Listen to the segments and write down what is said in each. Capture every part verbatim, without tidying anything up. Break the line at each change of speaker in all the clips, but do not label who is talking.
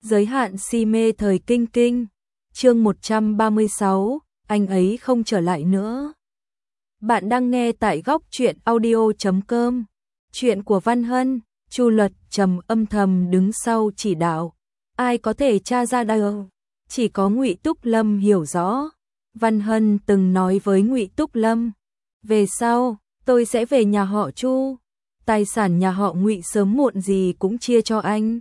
Giới hạn si mê thời kinh kinh. Chương một trăm ba mươi sáu, anh ấy không trở lại nữa. Bạn đang nghe tại góc truyện audio chấm com. Chuyện của Văn Hân, Chu Luật trầm âm thầm đứng sau chỉ đạo. Ai có thể tra ra đâu? Chỉ có Ngụy Túc Lâm hiểu rõ. Văn Hân từng nói với Ngụy Túc Lâm, về sau tôi sẽ về nhà họ Chu, tài sản nhà họ Ngụy sớm muộn gì cũng chia cho anh.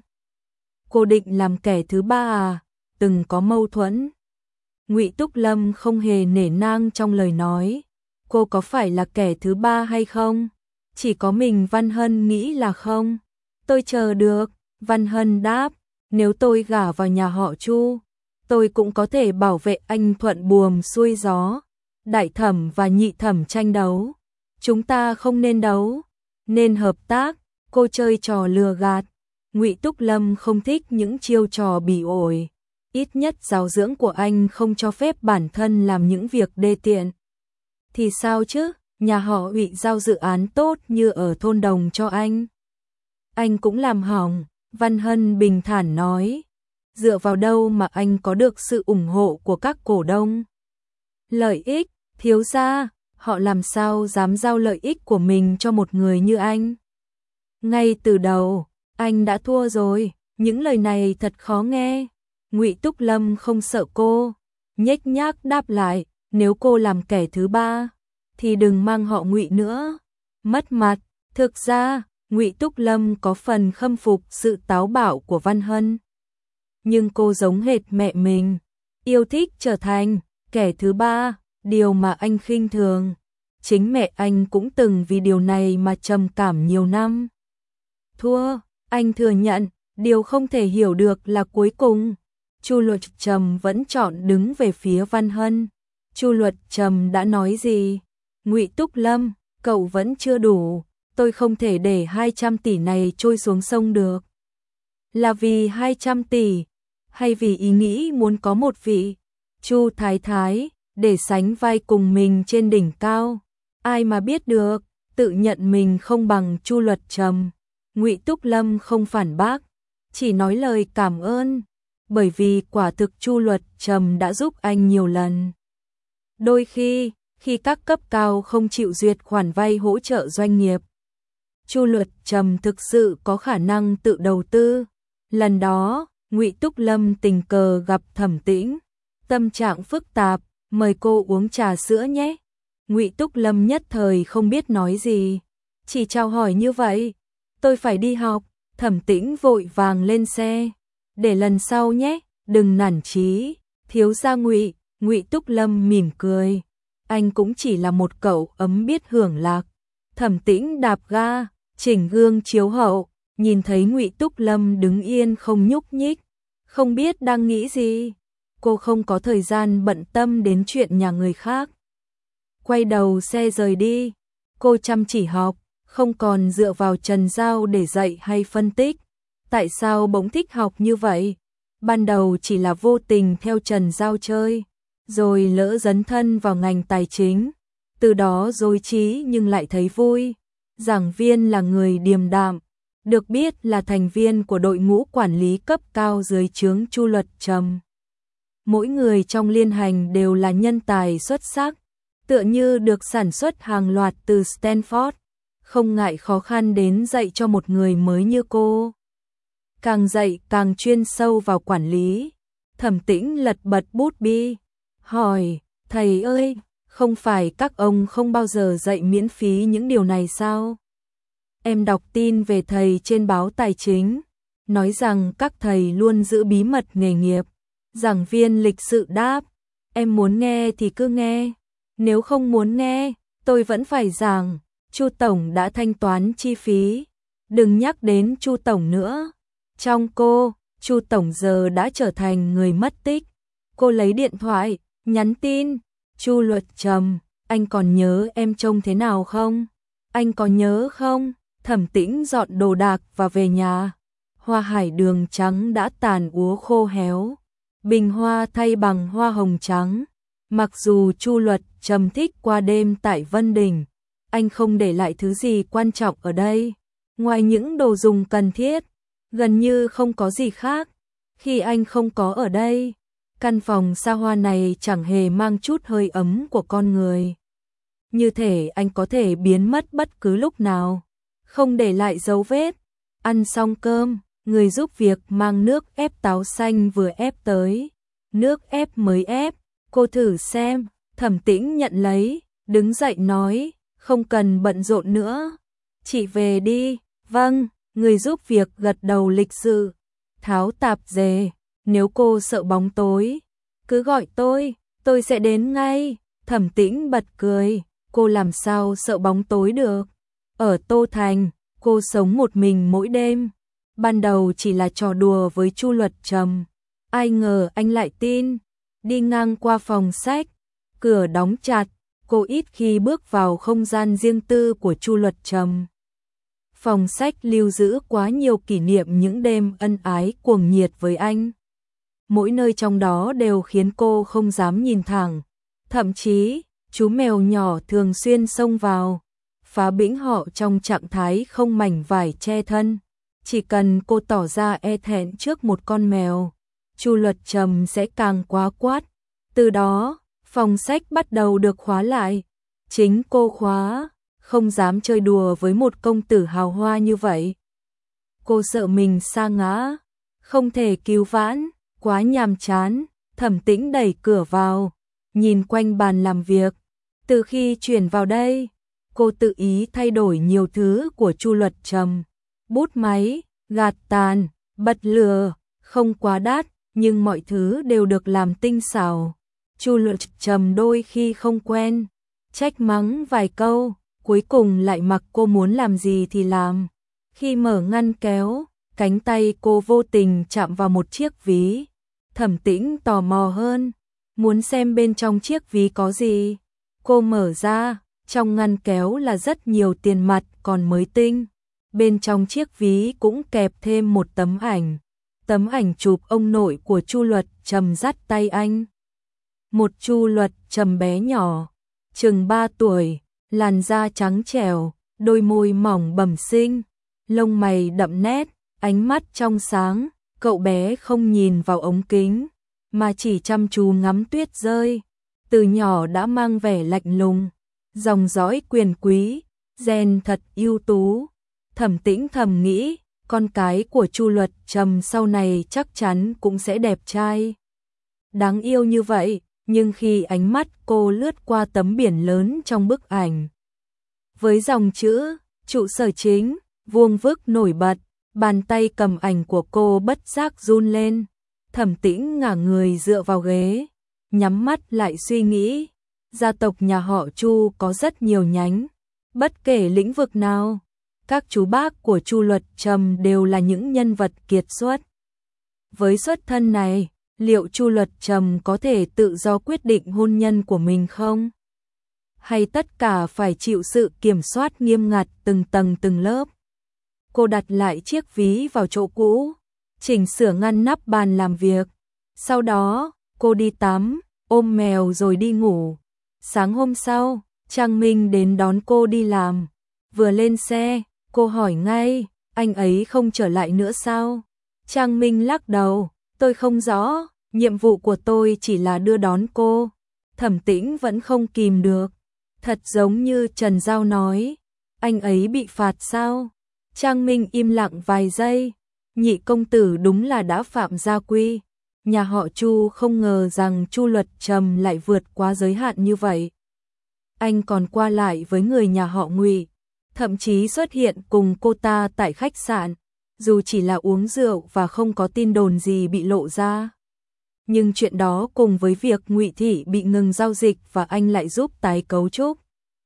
Cô định làm kẻ thứ ba à? Từng có mâu thuẫn. Ngụy Túc Lâm không hề nể nang trong lời nói. Cô có phải là kẻ thứ ba hay không? Chỉ có mình Văn Hân nghĩ là không. Tôi chờ được, Văn Hân đáp, nếu tôi gả vào nhà họ Chu, tôi cũng có thể bảo vệ anh thuận buồm xuôi gió. Đại thẩm và nhị thẩm tranh đấu, chúng ta không nên đấu, nên hợp tác. Cô chơi trò lừa gạt. Ngụy Túc Lâm không thích những chiêu trò bỉ ổi. Ít nhất giáo dưỡng của anh không cho phép bản thân làm những việc đê tiện. Thì sao chứ, nhà họ Ngụy giao dự án tốt như ở thôn đồng cho anh. Anh cũng làm hỏng, Văn Hân bình thản nói. Dựa vào đâu mà anh có được sự ủng hộ của các cổ đông? Lợi ích, thiếu gia, họ làm sao dám giao lợi ích của mình cho một người như anh? Ngay từ đầu, anh đã thua rồi, những lời này thật khó nghe. Ngụy Túc Lâm không sợ cô, nhếch nhác đáp lại, nếu cô làm kẻ thứ ba, thì đừng mang họ Ngụy nữa, mất mặt. Thực ra, Ngụy Túc Lâm có phần khâm phục sự táo bạo của Văn Hân. Nhưng cô giống hệt mẹ mình, yêu thích trở thành kẻ thứ ba, điều mà anh khinh thường. Chính mẹ anh cũng từng vì điều này mà trầm cảm nhiều năm. Thua, anh thừa nhận, điều không thể hiểu được là cuối cùng Chu Luật Trầm vẫn chọn đứng về phía Văn Hân. Chu Luật Trầm đã nói gì? Ngụy Túc Lâm, cậu vẫn chưa đủ, tôi không thể để hai trăm tỷ này trôi xuống sông được. Là vì hai trăm tỷ, hay vì ý nghĩ muốn có một vị Chu Thái Thái để sánh vai cùng mình trên đỉnh cao? Ai mà biết được, tự nhận mình không bằng Chu Luật Trầm. Ngụy Túc Lâm không phản bác, chỉ nói lời cảm ơn, bởi vì quả thực Chu Luật Trầm đã giúp anh nhiều lần. Đôi khi, khi các cấp cao không chịu duyệt khoản vay hỗ trợ doanh nghiệp, Chu Luật Trầm thực sự có khả năng tự đầu tư. Lần đó, Ngụy Túc Lâm tình cờ gặp Thẩm Tĩnh, tâm trạng phức tạp, mời cô uống trà sữa nhé. Ngụy Túc Lâm nhất thời không biết nói gì, chỉ chào hỏi như vậy. Tôi phải đi học. Thẩm Tĩnh vội vàng lên xe, để lần sau nhé, đừng nản chí. Thiếu gia Ngụy. Ngụy Túc Lâm mỉm cười, anh cũng chỉ là một cậu ấm biết hưởng lạc. Thẩm Tĩnh đạp ga, chỉnh gương chiếu hậu, nhìn thấy Ngụy Túc Lâm đứng yên không nhúc nhích, không biết đang nghĩ gì. Cô không có thời gian bận tâm đến chuyện nhà người khác. Quay đầu xe rời đi, cô chăm chỉ học, không còn dựa vào Trần Giao để dạy hay phân tích. Tại sao bỗng thích học như vậy? Ban đầu chỉ là vô tình theo Trần Giao chơi, rồi lỡ dấn thân vào ngành tài chính, từ đó rối trí nhưng lại thấy vui. Giảng viên là người điềm đạm, được biết là thành viên của đội ngũ quản lý cấp cao dưới trướng Chu Luật Trầm. Mỗi người trong liên hành đều là nhân tài xuất sắc, tựa như được sản xuất hàng loạt từ Stanford, không ngại khó khăn đến dạy cho một người mới như cô. Càng dạy càng chuyên sâu vào quản lý. Thẩm Tĩnh lật bật bút bi, hỏi, thầy ơi, không phải các ông không bao giờ dạy miễn phí những điều này sao? Em đọc tin về thầy trên báo Tài chính, nói rằng các thầy luôn giữ bí mật nghề nghiệp. Giảng viên lịch sự đáp, em muốn nghe thì cứ nghe, nếu không muốn nghe, tôi vẫn phải giảng. Chu Tổng đã thanh toán chi phí, đừng nhắc đến Chu Tổng nữa. Trong cô, Chu Tổng giờ đã trở thành người mất tích. Cô lấy điện thoại, nhắn tin, Chu Luật Trầm, anh còn nhớ em trông thế nào không? Anh có nhớ không? Thẩm Tĩnh dọn đồ đạc và về nhà. Hoa hải đường trắng đã tàn úa khô héo, bình hoa thay bằng hoa hồng trắng. Mặc dù Chu Luật Trầm thích qua đêm tại Vân Đình, anh không để lại thứ gì quan trọng ở đây, ngoài những đồ dùng cần thiết, gần như không có gì khác. Khi anh không có ở đây, căn phòng xa hoa này chẳng hề mang chút hơi ấm của con người. Như thể anh có thể biến mất bất cứ lúc nào, không để lại dấu vết. Ăn xong cơm, người giúp việc mang nước ép táo xanh vừa ép tới. Nước ép mới ép, cô thử xem. Thẩm Tĩnh nhận lấy, đứng dậy nói, không cần bận rộn nữa. Chị về đi. Vâng, người giúp việc gật đầu lịch sự. Tháo tạp dề, nếu cô sợ bóng tối, cứ gọi tôi, tôi sẽ đến ngay. Thẩm Tĩnh bật cười, cô làm sao sợ bóng tối được. Ở Tô Thành, cô sống một mình mỗi đêm. Ban đầu chỉ là trò đùa với Chu Luật Trầm. Ai ngờ anh lại tin. Đi ngang qua phòng sách, cửa đóng chặt, cô ít khi bước vào không gian riêng tư của Chu Luật Trầm. Phòng sách lưu giữ quá nhiều kỷ niệm những đêm ân ái cuồng nhiệt với anh. Mỗi nơi trong đó đều khiến cô không dám nhìn thẳng. Thậm chí, chú mèo nhỏ thường xuyên xông vào, phá bĩnh họ trong trạng thái không mảnh vải che thân. Chỉ cần cô tỏ ra e thẹn trước một con mèo, Chu Luật Trầm sẽ càng quá quát. Từ đó, phòng sách bắt đầu được khóa lại. Chính cô khóa, không dám chơi đùa với một công tử hào hoa như vậy. Cô sợ mình sa ngã, không thể cứu vãn, quá nhàm chán. Thẩm Tĩnh đẩy cửa vào, nhìn quanh bàn làm việc. Từ khi chuyển vào đây, cô tự ý thay đổi nhiều thứ của Chu Luật Trầm. Bút máy, gạt tàn, bật lửa, không quá đắt, nhưng mọi thứ đều được làm tinh xảo. Chu Luật Trầm đôi khi không quen, trách mắng vài câu, cuối cùng lại mặc cô muốn làm gì thì làm. Khi mở ngăn kéo, cánh tay cô vô tình chạm vào một chiếc ví. Thẩm Tĩnh tò mò hơn, muốn xem bên trong chiếc ví có gì. Cô mở ra, trong ngăn kéo là rất nhiều tiền mặt còn mới tinh. Bên trong chiếc ví cũng kẹp thêm một tấm ảnh. Tấm ảnh chụp ông nội của Chu Luật Trầm dắt tay anh. Một Chu Luật Trầm bé nhỏ, chừng ba tuổi, làn da trắng trẻo, đôi môi mỏng bẩm sinh, lông mày đậm nét, ánh mắt trong sáng. Cậu bé không nhìn vào ống kính, mà chỉ chăm chú ngắm tuyết rơi. Từ nhỏ đã mang vẻ lạnh lùng, dòng dõi quyền quý, gen thật ưu tú. Thẩm Tĩnh thầm nghĩ, con cái của Chu Luật Trầm sau này chắc chắn cũng sẽ đẹp trai, đáng yêu như vậy. Nhưng khi ánh mắt cô lướt qua tấm biển lớn trong bức ảnh, với dòng chữ trụ sở chính vuông vức nổi bật, bàn tay cầm ảnh của cô bất giác run lên. Thẩm Tĩnh ngả người dựa vào ghế, nhắm mắt lại suy nghĩ. Gia tộc nhà họ Chu có rất nhiều nhánh, bất kể lĩnh vực nào, các chú bác của Chu Luật Trầm đều là những nhân vật kiệt xuất. Với xuất thân này, liệu Chu Luật Trầm có thể tự do quyết định hôn nhân của mình không? Hay tất cả phải chịu sự kiểm soát nghiêm ngặt từng tầng từng lớp? Cô đặt lại chiếc ví vào chỗ cũ, chỉnh sửa ngăn nắp bàn làm việc. Sau đó, cô đi tắm, ôm mèo rồi đi ngủ. Sáng hôm sau, Trang Minh đến đón cô đi làm. Vừa lên xe, cô hỏi ngay, anh ấy không trở lại nữa sao? Trang Minh lắc đầu, tôi không rõ, nhiệm vụ của tôi chỉ là đưa đón cô. Thẩm Tĩnh vẫn không kìm được. Thật giống như Trần Giao nói, anh ấy bị phạt sao? Trang Minh im lặng vài giây. Nhị công tử đúng là đã phạm gia quy. Nhà họ Chu không ngờ rằng Chu Luật Trầm lại vượt quá giới hạn như vậy. Anh còn qua lại với người nhà họ Ngụy, thậm chí xuất hiện cùng cô ta tại khách sạn, dù chỉ là uống rượu và không có tin đồn gì bị lộ ra. Nhưng chuyện đó cùng với việc Ngụy Thị bị ngừng giao dịch và anh lại giúp tái cấu trúc,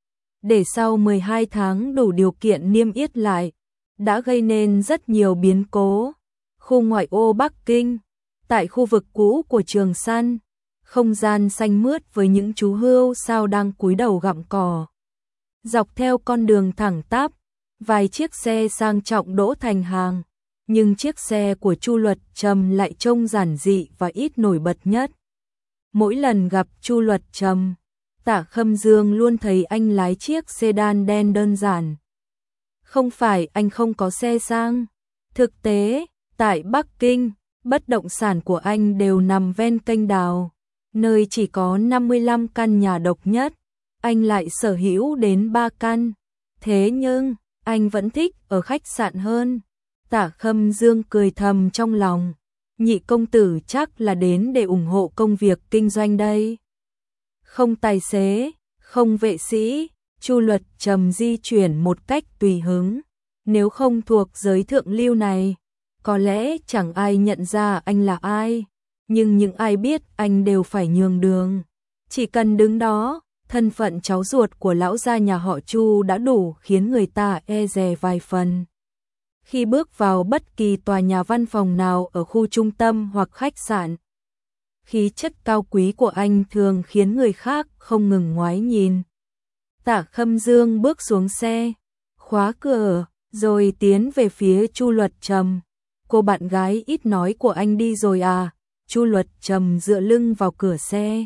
để sau mười hai tháng đủ điều kiện niêm yết lại, đã gây nên rất nhiều biến cố. Khu ngoại ô Bắc Kinh, tại khu vực cũ của Trường Săn, không gian xanh mướt với những chú hươu sao đang cúi đầu gặm cỏ. Dọc theo con đường thẳng tắp, vài chiếc xe sang trọng đỗ thành hàng, nhưng chiếc xe của Chu Luật Trầm lại trông giản dị và ít nổi bật nhất. Mỗi lần gặp Chu Luật Trầm, Tạ Khâm Dương luôn thấy anh lái chiếc sedan đen đơn giản. Không phải anh không có xe sang. Thực tế, tại Bắc Kinh, Bất động sản của anh đều nằm ven kênh đào, nơi chỉ có năm mươi lăm căn nhà độc nhất, anh lại sở hữu đến ba căn. Thế nhưng, anh vẫn thích ở khách sạn hơn. Tả Khâm Dương cười thầm trong lòng, nhị công tử chắc là đến để ủng hộ công việc kinh doanh đây. Không tài xế, không vệ sĩ, Chu Luật Trầm di chuyển một cách tùy hứng. Nếu không thuộc giới thượng lưu này, có lẽ chẳng ai nhận ra anh là ai, nhưng những ai biết anh đều phải nhường đường. Chỉ cần đứng đó, thân phận cháu ruột của lão gia nhà họ Chu đã đủ khiến người ta e dè vài phần. Khi bước vào bất kỳ tòa nhà văn phòng nào ở khu trung tâm hoặc khách sạn, khí chất cao quý của anh thường khiến người khác không ngừng ngoái nhìn. Tả Khâm Dương bước xuống xe, khóa cửa, rồi tiến về phía Chu Luật Trầm. Cô bạn gái ít nói của anh đi rồi à? Chu Luật Trầm dựa lưng vào cửa xe,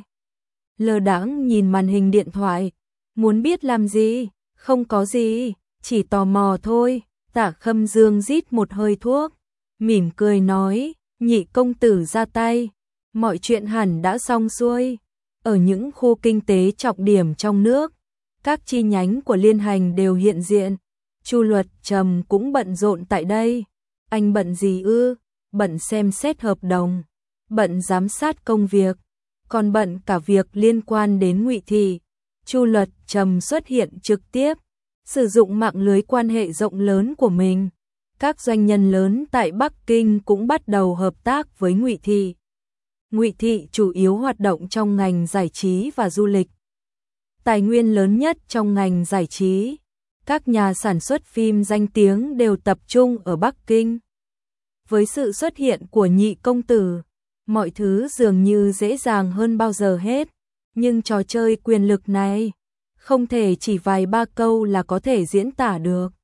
lờ đãng nhìn màn hình điện thoại. Muốn biết làm gì? Không có gì, chỉ tò mò thôi. Tả Khâm Dương rít một hơi thuốc, mỉm cười nói, nhị công tử ra tay, mọi chuyện hẳn đã xong xuôi. Ở những khu kinh tế trọng điểm trong nước, các chi nhánh của liên hành đều hiện diện. Chu Luật Trầm cũng bận rộn tại đây. Anh bận gì ư? Bận xem xét hợp đồng, bận giám sát công việc, còn bận cả việc liên quan đến Ngụy Thị. Chu Luật Trầm xuất hiện trực tiếp, sử dụng mạng lưới quan hệ rộng lớn của mình. Các doanh nhân lớn tại Bắc Kinh cũng bắt đầu hợp tác với Ngụy Thị. Ngụy Thị chủ yếu hoạt động trong ngành giải trí và du lịch. Tài nguyên lớn nhất trong ngành giải trí, các nhà sản xuất phim danh tiếng đều tập trung ở Bắc Kinh. Với sự xuất hiện của nhị công tử, mọi thứ dường như dễ dàng hơn bao giờ hết. Nhưng trò chơi quyền lực này, không thể chỉ vài ba câu là có thể diễn tả được.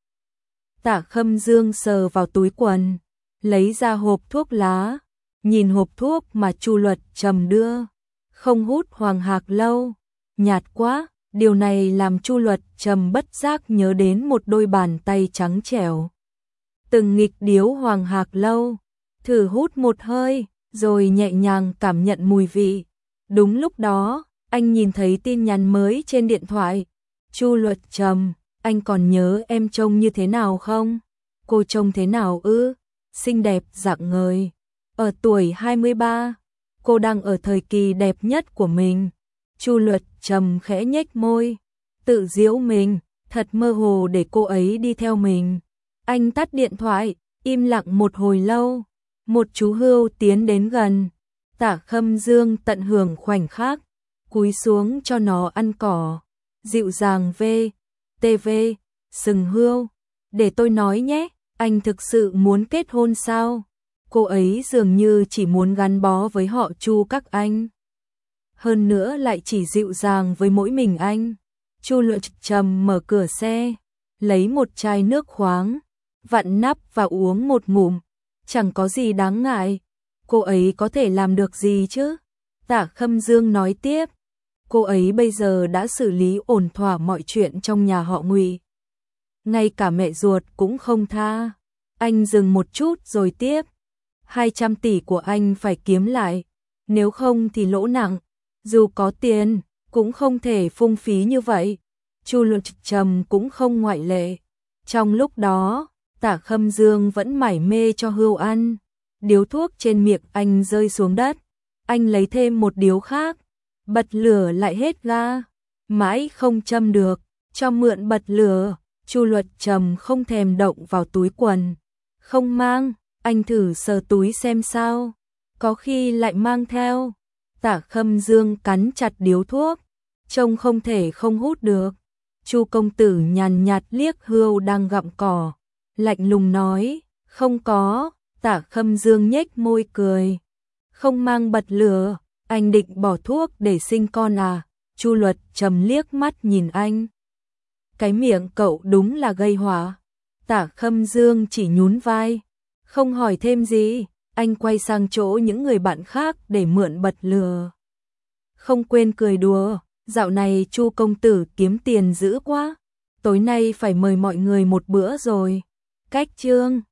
Tả Khâm Dương sờ vào túi quần, lấy ra hộp thuốc lá, nhìn hộp thuốc mà Chu Luật Trầm đưa. Không hút Hoàng Hạc Lâu, nhạt quá. Điều này làm Chu Luật Trầm bất giác nhớ đến một đôi bàn tay trắng trẻo từng nghịch điếu Hoàng Hạc Lâu. Thử hút một hơi, rồi nhẹ nhàng cảm nhận mùi vị. Đúng lúc đó, anh nhìn thấy tin nhắn mới trên điện thoại. Chu Luật Trầm, anh còn nhớ em trông như thế nào không? Cô trông thế nào ư? Xinh đẹp rạng ngời. Ở tuổi hai mươi ba, cô đang ở thời kỳ đẹp nhất của mình. Chu Luật Trầm khẽ nhếch môi, tự giễu mình, thật mơ hồ để cô ấy đi theo mình. Anh tắt điện thoại, im lặng một hồi lâu. Một chú hươu tiến đến gần. Tả Khâm Dương tận hưởng khoảnh khắc, cúi xuống cho nó ăn cỏ. Dịu dàng vê, tê vê, sừng hươu. Để tôi nói nhé, anh thực sự muốn kết hôn sao? Cô ấy dường như chỉ muốn gắn bó với họ Chu các anh. Hơn nữa lại chỉ dịu dàng với mỗi mình anh. Chu Luật Trầm mở cửa xe, lấy một chai nước khoáng, vặn nắp và uống một ngụm. Chẳng có gì đáng ngại. Cô ấy có thể làm được gì chứ? Tả Khâm Dương nói tiếp. Cô ấy bây giờ đã xử lý ổn thỏa mọi chuyện trong nhà họ Ngụy. Ngay cả mẹ ruột cũng không tha. Anh dừng một chút rồi tiếp. hai trăm tỷ của anh phải kiếm lại. Nếu không thì lỗ nặng. Dù có tiền, cũng không thể phung phí như vậy. Chu Luật Trầm cũng không ngoại lệ. Trong lúc đó, Tả Khâm Dương vẫn mải mê cho hươu ăn. Điếu thuốc trên miệng anh rơi xuống đất. Anh lấy thêm một điếu khác. Bật lửa lại hết ga. Mãi không châm được. Cho mượn bật lửa. Chu Luật Trầm không thèm động vào túi quần. Không mang. Anh thử sờ túi xem sao. Có khi lại mang theo. Tả Khâm Dương cắn chặt điếu thuốc. Trông không thể không hút được. Chu công tử nhàn nhạt liếc hươu đang gặm cỏ. Lạnh lùng nói. Không có. Tả Khâm Dương nhếch môi cười. Không mang bật lửa. Anh định bỏ thuốc để sinh con à? Chu Luật Trầm liếc mắt nhìn anh. Cái miệng cậu đúng là gây họa. Tả Khâm Dương chỉ nhún vai. Không hỏi thêm gì. Anh quay sang chỗ những người bạn khác để mượn bật lửa. Không quên cười đùa. Dạo này Chu công tử kiếm tiền dữ quá. Tối nay phải mời mọi người một bữa rồi. Cách chương